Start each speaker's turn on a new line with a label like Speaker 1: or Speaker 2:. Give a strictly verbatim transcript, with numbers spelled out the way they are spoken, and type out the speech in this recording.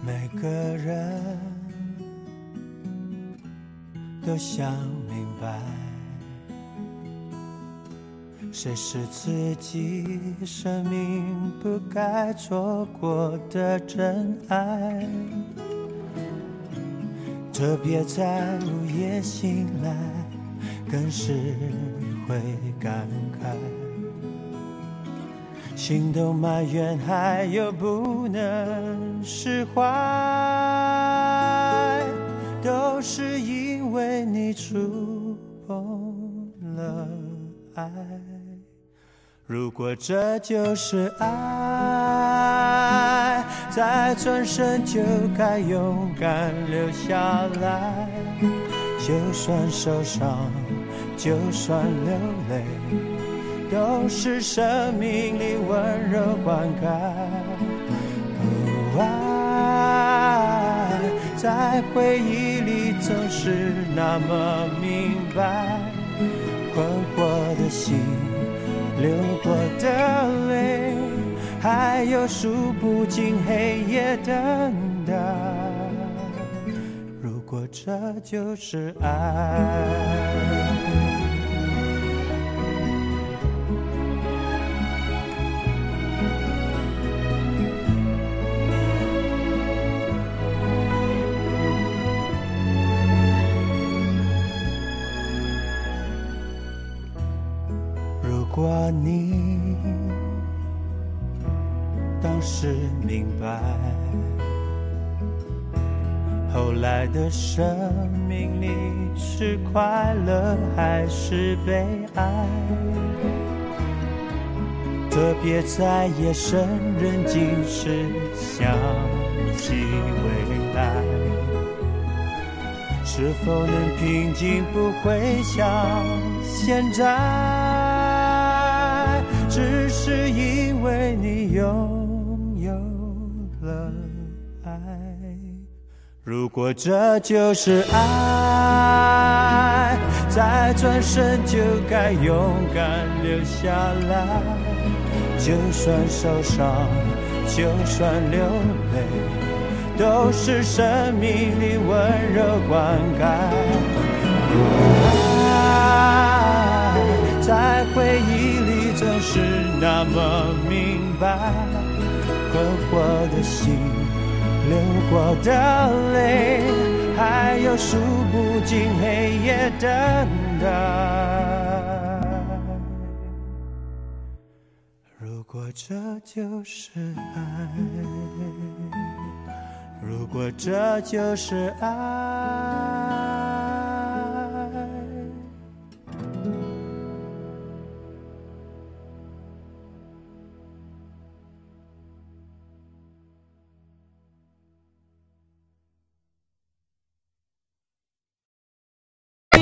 Speaker 1: 每个人都想明白，谁是自己生命不该错过的真爱。特别在午夜醒来，更是会感慨，心动埋怨还有不能释怀，都是因为你触碰了爱。如果这就是爱，再转身就该勇敢留下来，就算受伤，就算流泪，都是生命里温柔灌溉。哦，爱在回忆里总是那么明白，困惑的心，流过的泪，还有数不尽黑夜等待。如果这就是爱，如果你当时明白，后来的生命里是快乐还是悲哀，特别在夜深人静时想起未来，是否能平静不会像现在，只是因为你拥有了爱。如果这就是爱，再转身就该勇敢留下来，就算受伤，就算流泪，都是生命里温柔灌溉。爱在回忆里总是那么明白，困惑的心，流过的泪，还有数不尽黑夜等待。如果这就是爱，如果这就是爱。